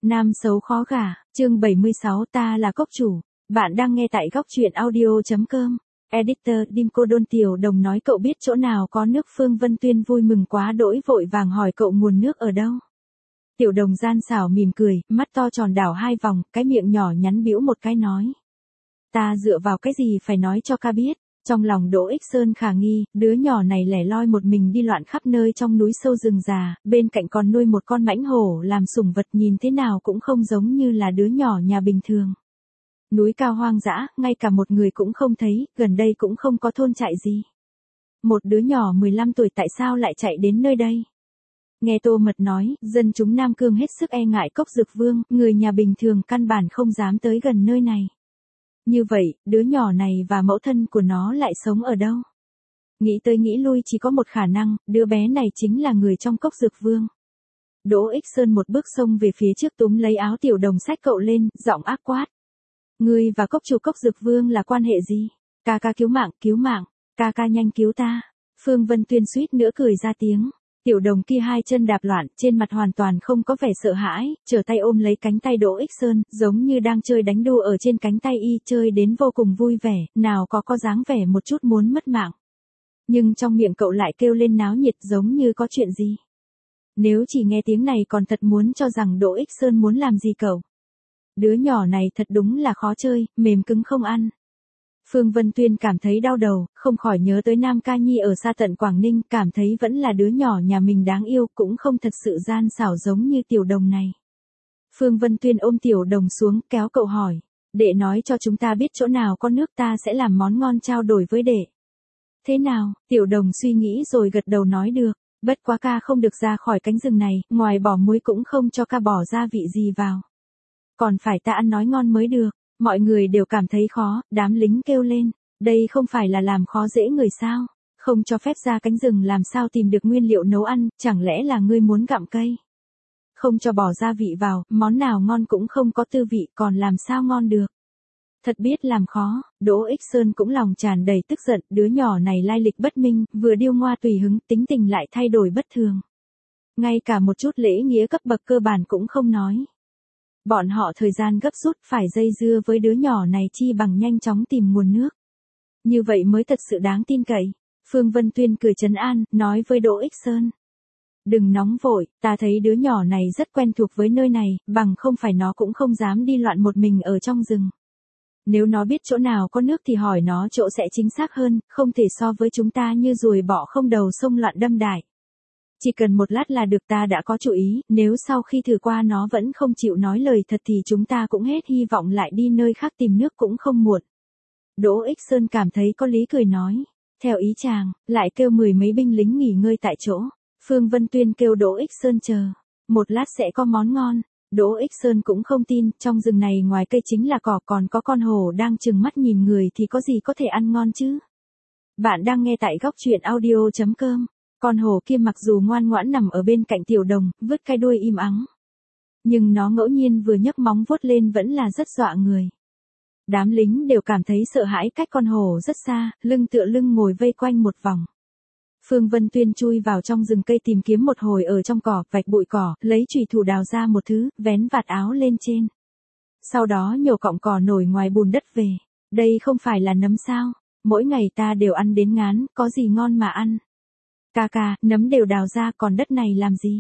Nam xấu khó gả, chương 76 ta là cốc chủ. Bạn đang nghe tại góc truyện audio.com. Editor Dimco Đôn Tiểu Đồng nói cậu biết chỗ nào có nước. Phương Vân Tuyên vui mừng quá đỗi vội vàng hỏi cậu nguồn nước ở đâu. Tiểu Đồng gian xảo mỉm cười, mắt to tròn đảo hai vòng, cái miệng nhỏ nhắn bĩu một cái nói. Ta dựa vào cái gì phải nói cho ca biết. Trong lòng Đỗ Ích Sơn khả nghi, đứa nhỏ này lẻ loi một mình đi loạn khắp nơi trong núi sâu rừng già, bên cạnh còn nuôi một con mãnh hổ làm sủng vật, nhìn thế nào cũng không giống như là đứa nhỏ nhà bình thường. Núi cao hoang dã, ngay cả một người cũng không thấy, gần đây cũng không có thôn trại gì. Một đứa nhỏ 15 tuổi tại sao lại chạy đến nơi đây? Nghe Tô Mật nói, dân chúng Nam Cương hết sức e ngại Cốc Dực Vương, người nhà bình thường căn bản không dám tới gần nơi này. Như vậy, đứa nhỏ này và mẫu thân của nó lại sống ở đâu? Nghĩ tới nghĩ lui chỉ có một khả năng, đứa bé này chính là người trong Cốc Dực Vương. Đỗ Ích Sơn một bước xông về phía trước túm lấy áo Tiểu Đồng xách cậu lên, giọng ác quát. Ngươi và cốc chủ Cốc Dực Vương là quan hệ gì? Ca ca cứu mạng, ca ca nhanh cứu ta. Phương Vân Tuyên suýt nữa cười ra tiếng. Tiểu Đồng kia hai chân đạp loạn, trên mặt hoàn toàn không có vẻ sợ hãi, trở tay ôm lấy cánh tay Đỗ Ích Sơn, giống như đang chơi đánh đu ở trên cánh tay y, chơi đến vô cùng vui vẻ, nào có dáng vẻ một chút muốn mất mạng. Nhưng trong miệng cậu lại kêu lên náo nhiệt giống như có chuyện gì. Nếu chỉ nghe tiếng này còn thật muốn cho rằng Đỗ Ích Sơn muốn làm gì cậu. Đứa nhỏ này thật đúng là khó chơi, mềm cứng không ăn. Phương Vân Tuyên cảm thấy đau đầu, không khỏi nhớ tới Nam Ca Nhi ở xa tận Quảng Ninh, cảm thấy vẫn là đứa nhỏ nhà mình đáng yêu, cũng không thật sự gian xảo giống như Tiểu Đồng này. Phương Vân Tuyên ôm Tiểu Đồng xuống, kéo cậu hỏi, đệ nói cho chúng ta biết chỗ nào có nước, ta sẽ làm món ngon trao đổi với đệ. Thế nào? Tiểu Đồng suy nghĩ rồi gật đầu nói được, bất quá ca không được ra khỏi cánh rừng này, ngoài bỏ muối cũng không cho ca bỏ gia vị gì vào. Còn phải ta ăn nói ngon mới được. Mọi người đều cảm thấy khó, đám lính kêu lên, đây không phải là làm khó dễ người sao, không cho phép ra cánh rừng làm sao tìm được nguyên liệu nấu ăn, chẳng lẽ là ngươi muốn gặm cây. Không cho bỏ gia vị vào, món nào ngon cũng không có tư vị, còn làm sao ngon được. Thật biết làm khó, Đỗ Ích Sơn cũng lòng tràn đầy tức giận, đứa nhỏ này lai lịch bất minh, vừa điêu ngoa tùy hứng, tính tình lại thay đổi bất thường. Ngay cả một chút lễ nghĩa cấp bậc cơ bản cũng không nói. Bọn họ thời gian gấp rút phải dây dưa với đứa nhỏ này chi bằng nhanh chóng tìm nguồn nước. Như vậy mới thật sự đáng tin cậy. Phương Vân Tuyên cười trấn an, nói với Đỗ Ích Sơn. Đừng nóng vội, ta thấy đứa nhỏ này rất quen thuộc với nơi này, bằng không phải nó cũng không dám đi loạn một mình ở trong rừng. Nếu nó biết chỗ nào có nước thì hỏi nó chỗ sẽ chính xác hơn, không thể so với chúng ta như ruồi bọ không đầu sông loạn đâm đại. Chỉ cần một lát là được, ta đã có chủ ý, nếu sau khi thử qua nó vẫn không chịu nói lời thật thì chúng ta cũng hết hy vọng, lại đi nơi khác tìm nước cũng không muộn. Đỗ Ích Sơn cảm thấy có lý cười nói, theo ý chàng, lại kêu 10 mấy binh lính nghỉ ngơi tại chỗ. Phương Vân Tuyên kêu Đỗ Ích Sơn chờ, một lát sẽ có món ngon. Đỗ Ích Sơn cũng không tin, trong rừng này ngoài cây chính là cỏ, còn có con hổ đang trừng mắt nhìn người thì có gì có thể ăn ngon chứ. Bạn đang nghe tại góc truyện audio.com. Con hổ kia mặc dù ngoan ngoãn nằm ở bên cạnh Tiểu Đồng, vứt cái đuôi im ắng. Nhưng nó ngẫu nhiên vừa nhấc móng vuốt lên vẫn là rất dọa người. Đám lính đều cảm thấy sợ hãi, cách con hổ rất xa, lưng tựa lưng ngồi vây quanh một vòng. Phương Vân Tuyên chui vào trong rừng cây tìm kiếm một hồi ở trong cỏ, vạch bụi cỏ, lấy chùy thủ đào ra một thứ, vén vạt áo lên trên. Sau đó nhổ cọng cỏ nổi ngoài bùn đất về. Đây không phải là nấm sao? Mỗi ngày ta đều ăn đến ngán, có gì ngon mà ăn. Ca ca, nấm đều đào ra, còn đất này làm gì?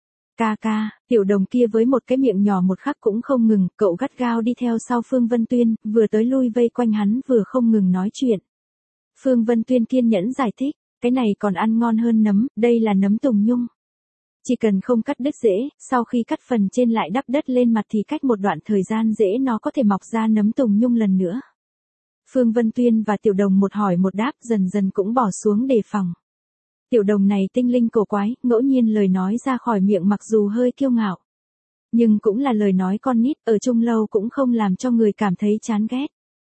Ca ca, Tiểu Đồng kia với một cái miệng nhỏ một khắc cũng không ngừng, cậu gắt gao đi theo sau Phương Vân Tuyên, vừa tới lui vây quanh hắn vừa không ngừng nói chuyện. Phương Vân Tuyên kiên nhẫn giải thích, cái này còn ăn ngon hơn nấm, đây là nấm tùng nhung. Chỉ cần không cắt đứt rễ, sau khi cắt phần trên lại đắp đất lên mặt thì cách một đoạn thời gian rễ nó có thể mọc ra nấm tùng nhung lần nữa. Phương Vân Tuyên và Tiểu Đồng một hỏi một đáp, dần dần cũng bỏ xuống đề phòng. Tiểu Đồng này tinh linh cổ quái, ngẫu nhiên lời nói ra khỏi miệng mặc dù hơi kiêu ngạo. Nhưng cũng là lời nói con nít, ở chung lâu cũng không làm cho người cảm thấy chán ghét.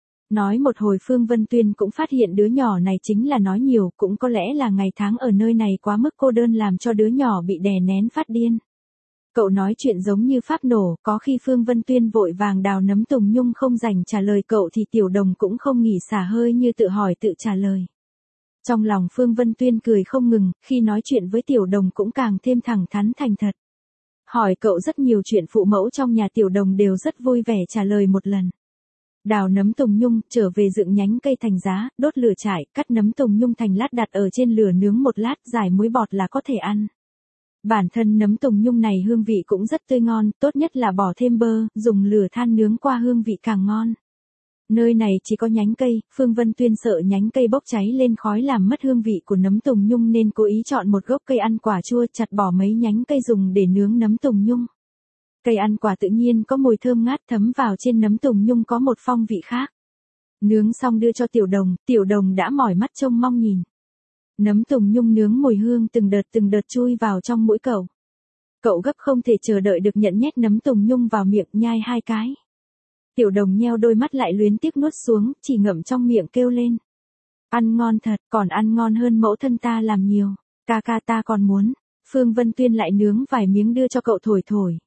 Nói một hồi Phương Vân Tuyên cũng phát hiện đứa nhỏ này chính là nói nhiều, cũng có lẽ là ngày tháng ở nơi này quá mức cô đơn làm cho đứa nhỏ bị đè nén phát điên. Cậu nói chuyện giống như pháp nổ, có khi Phương Vân Tuyên vội vàng đào nấm tùng nhung không dành trả lời cậu thì Tiểu Đồng cũng không nghỉ xả hơi như tự hỏi tự trả lời. Trong lòng Phương Vân Tuyên cười không ngừng, khi nói chuyện với Tiểu Đồng cũng càng thêm thẳng thắn thành thật. Hỏi cậu rất nhiều chuyện phụ mẫu trong nhà Tiểu Đồng đều rất vui vẻ trả lời một lần. Đào nấm tùng nhung, trở về dựng nhánh cây thành giá, đốt lửa trại, cắt nấm tùng nhung thành lát đặt ở trên lửa nướng một lát, rải muối bọt là có thể ăn. Bản thân nấm tùng nhung này hương vị cũng rất tươi ngon, tốt nhất là bỏ thêm bơ, dùng lửa than nướng qua hương vị càng ngon. Nơi này chỉ có nhánh cây, Phương Vân Tuyên sợ nhánh cây bốc cháy lên khói làm mất hương vị của nấm tùng nhung nên cố ý chọn một gốc cây ăn quả chua chặt bỏ mấy nhánh cây dùng để nướng nấm tùng nhung. Cây ăn quả tự nhiên có mùi thơm ngát thấm vào trên nấm tùng nhung có một phong vị khác. Nướng xong đưa cho Tiểu Đồng đã mỏi mắt trông mong nhìn. Nấm tùng nhung nướng mùi hương từng đợt chui vào trong mũi cậu. Cậu gấp không thể chờ đợi được nhận nhét nấm tùng nhung vào miệng nhai 2 cái. Tiểu Đồng nheo đôi mắt lại luyến tiếc nuốt xuống, chỉ ngậm trong miệng kêu lên. Ăn ngon thật, còn ăn ngon hơn mẫu thân ta làm nhiều, ca ca ta còn muốn. Phương Vân Tuyên lại nướng vài miếng đưa cho cậu thổi.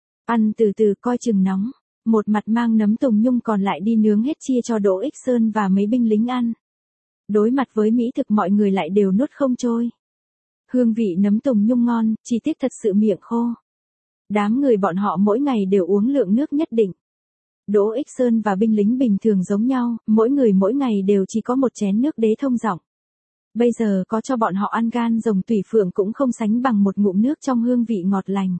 Ăn từ từ coi chừng nóng, một mặt mang nấm tùng nhung còn lại đi nướng hết chia cho Đỗ Ích Sơn và mấy binh lính ăn. Đối mặt với mỹ thực mọi người lại đều nuốt không trôi. Hương vị nấm tùng nhung ngon, chỉ tiếc thật sự miệng khô. Đám người bọn họ mỗi ngày đều uống lượng nước nhất định. Đỗ Ích Sơn và binh lính bình thường giống nhau, mỗi người mỗi ngày đều chỉ có một chén nước đế thông giọng. Bây giờ có cho bọn họ ăn gan rồng tùy phượng cũng không sánh bằng một ngụm nước trong hương vị ngọt lành.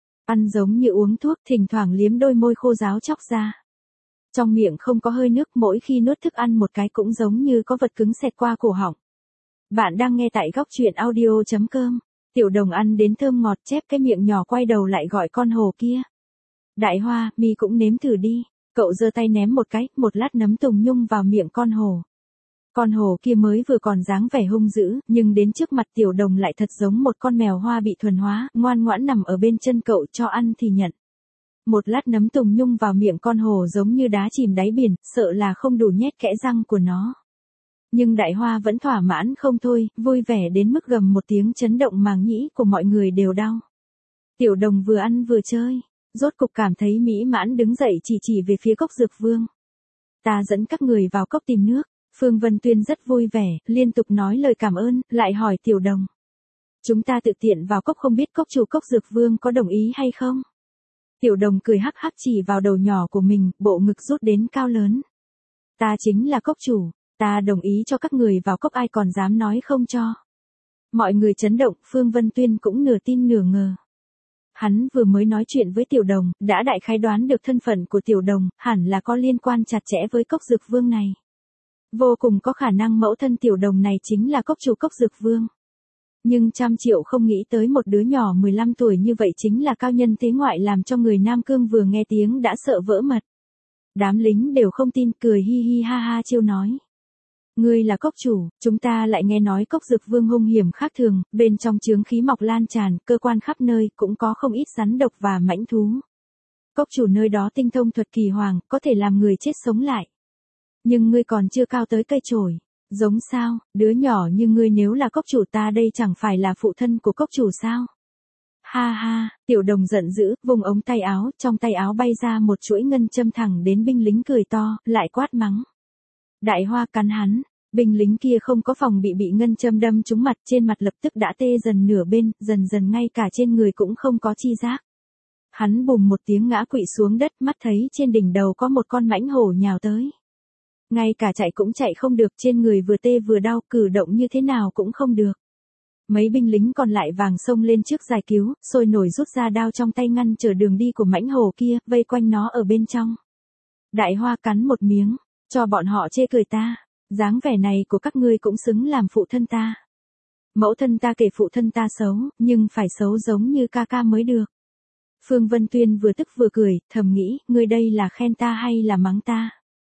Ăn giống như uống thuốc, thỉnh thoảng liếm đôi môi khô ráo chóc ra. Trong miệng không có hơi nước, mỗi khi nuốt thức ăn một cái cũng giống như có vật cứng xẹt qua cổ họng. Bạn đang nghe tại góc truyện audio.com. Tiểu Đồng ăn đến thơm ngọt chép cái miệng nhỏ quay đầu lại gọi con hồ kia. Đại Hoa, mi cũng nếm thử đi. Cậu giơ tay ném một lát nấm tùng nhung vào miệng con hồ. Con hồ kia mới vừa còn dáng vẻ hung dữ, nhưng đến trước mặt Tiểu Đồng lại thật giống một con mèo hoa bị thuần hóa, ngoan ngoãn nằm ở bên chân cậu cho ăn thì nhận. Một lát nấm tùng nhung vào miệng con hồ giống như đá chìm đáy biển, sợ là không đủ nhét kẽ răng của nó. Nhưng Đại Hoa vẫn thỏa mãn không thôi, vui vẻ đến mức gầm một tiếng chấn động màng nhĩ của mọi người đều đau. Tiểu Đồng vừa ăn vừa chơi, rốt cục cảm thấy mỹ mãn đứng dậy chỉ về phía cốc Dược Vương. Ta dẫn các người vào cốc tìm nước. Phương Vân Tuyên rất vui vẻ, liên tục nói lời cảm ơn, lại hỏi Tiểu Đồng. Chúng ta tự tiện vào cốc không biết cốc chủ cốc Dược Vương có đồng ý hay không? Tiểu Đồng cười hắc hắc chỉ vào đầu nhỏ của mình, bộ ngực rút đến cao lớn. Ta chính là cốc chủ, ta đồng ý cho các người vào cốc ai còn dám nói không cho. Mọi người chấn động, Phương Vân Tuyên cũng nửa tin nửa ngờ. Hắn vừa mới nói chuyện với Tiểu Đồng, đã đại khái đoán được thân phận của Tiểu Đồng, hẳn là có liên quan chặt chẽ với cốc Dược Vương này. Vô cùng có khả năng mẫu thân Tiểu Đồng này chính là cốc chủ cốc Dược Vương. Nhưng trăm triệu không nghĩ tới một đứa nhỏ 15 tuổi như vậy chính là cao nhân thế ngoại làm cho người Nam Cương vừa nghe tiếng đã sợ vỡ mật. Đám lính đều không tin, cười hi hi ha ha trêu nói. Ngươi là cốc chủ, chúng ta lại nghe nói cốc Dược Vương hung hiểm khác thường, bên trong chướng khí mọc lan tràn, cơ quan khắp nơi, cũng có không ít rắn độc và mãnh thú. Cốc chủ nơi đó tinh thông thuật kỳ hoàng, có thể làm người chết sống lại. Nhưng ngươi còn chưa cao tới cây chổi. Giống sao, đứa nhỏ như ngươi nếu là cốc chủ ta đây chẳng phải là phụ thân của cốc chủ sao? Ha ha, Tiểu Đồng giận dữ, vùng ống tay áo, trong tay áo bay ra một chuỗi ngân châm thẳng đến binh lính cười to, lại quát mắng. Đại Hoa cắn hắn, binh lính kia không có phòng bị ngân châm đâm trúng mặt, trên mặt lập tức đã tê dần nửa bên, dần ngay cả trên người cũng không có chi giác. Hắn bùm một tiếng ngã quỵ xuống đất, mắt thấy trên đỉnh đầu có một con mãnh hổ nhào tới. Ngay cả chạy cũng chạy không được, trên người vừa tê vừa đau, cử động như thế nào cũng không được. Mấy binh lính còn lại vàng xông lên trước giải cứu, sôi nổi rút ra đao trong tay ngăn trở đường đi của mãnh hổ kia, vây quanh nó ở bên trong. Đại Hoa cắn một miếng, cho bọn họ chê cười ta, dáng vẻ này của các ngươi cũng xứng làm phụ thân ta. Mẫu thân ta kể phụ thân ta xấu, nhưng phải xấu giống như ca ca mới được. Phương Vân Tuyên vừa tức vừa cười, thầm nghĩ, ngươi đây là khen ta hay là mắng ta?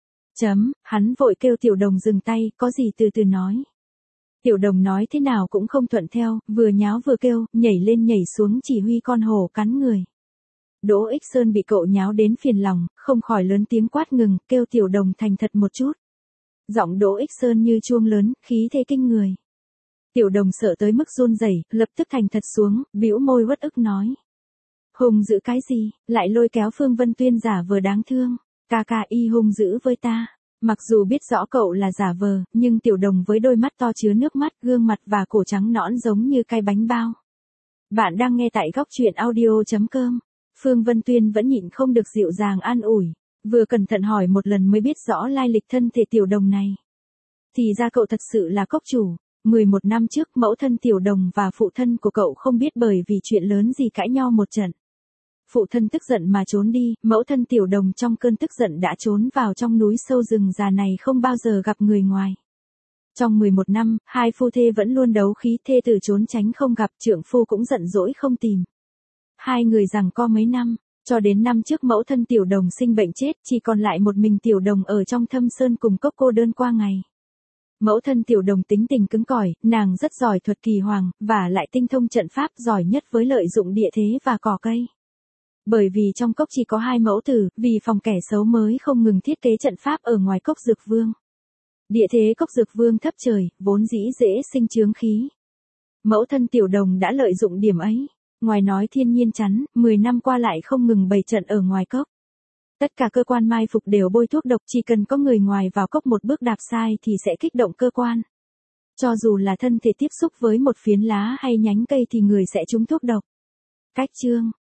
Hắn vội kêu Tiểu Đồng dừng tay, có gì từ từ nói. Tiểu Đồng nói thế nào cũng không thuận theo, vừa nháo vừa kêu, nhảy lên nhảy xuống chỉ huy con hổ cắn người. Đỗ Ích Sơn bị cậu nháo đến phiền lòng, không khỏi lớn tiếng quát ngừng, kêu Tiểu Đồng thành thật một chút. Giọng Đỗ Ích Sơn như chuông lớn, khí thế kinh người. Tiểu Đồng sợ tới mức run rẩy, lập tức thành thật xuống, bĩu môi uất ức nói. Hùng dữ cái gì, lại lôi kéo Phương Vân Tuyên giả vờ đáng thương. Ca ca y hung dữ với ta. Mặc dù biết rõ cậu là giả vờ, nhưng Tiểu Đồng với đôi mắt to chứa nước mắt, gương mặt và cổ trắng nõn giống như cái bánh bao. Bạn đang nghe tại góc truyện audio.com. Phương Vân Tuyên vẫn nhịn không được dịu dàng an ủi, vừa cẩn thận hỏi một lần mới biết rõ lai lịch thân thể Tiểu Đồng này. Thì ra cậu thật sự là cốc chủ. 11 năm trước mẫu thân Tiểu Đồng và phụ thân của cậu không biết bởi vì chuyện lớn gì cãi nhau một trận. Phụ thân tức giận mà trốn đi, mẫu thân Tiểu Đồng trong cơn tức giận đã trốn vào trong núi sâu rừng già này không bao giờ gặp người ngoài. Trong 11 năm, hai phu thê vẫn luôn đấu khí, thê tử trốn tránh không gặp, trượng phu cũng giận dỗi không tìm. Hai người giằng co mấy năm, cho đến năm trước mẫu thân Tiểu Đồng sinh bệnh chết, chỉ còn lại một mình Tiểu Đồng ở trong thâm sơn cùng cốc cô đơn qua ngày. Mẫu thân Tiểu Đồng tính tình cứng cỏi, nàng rất giỏi thuật kỳ hoàng, và lại tinh thông trận pháp, giỏi nhất với lợi dụng địa thế và cỏ cây. Bởi vì trong cốc chỉ có hai mẫu tử, vì phòng kẻ xấu mới không ngừng thiết kế trận pháp ở ngoài cốc Dược Vương. Địa thế cốc Dược Vương thấp trời, vốn dĩ dễ sinh chướng khí. Mẫu thân Tiểu Đồng đã lợi dụng điểm ấy. Ngoài nói thiên nhiên chắn, 10 năm qua lại không ngừng bày trận ở ngoài cốc. Tất cả cơ quan mai phục đều bôi thuốc độc, chỉ cần có người ngoài vào cốc một bước đạp sai thì sẽ kích động cơ quan. Cho dù là thân thể tiếp xúc với một phiến lá hay nhánh cây thì người sẽ trúng thuốc độc. Cách chương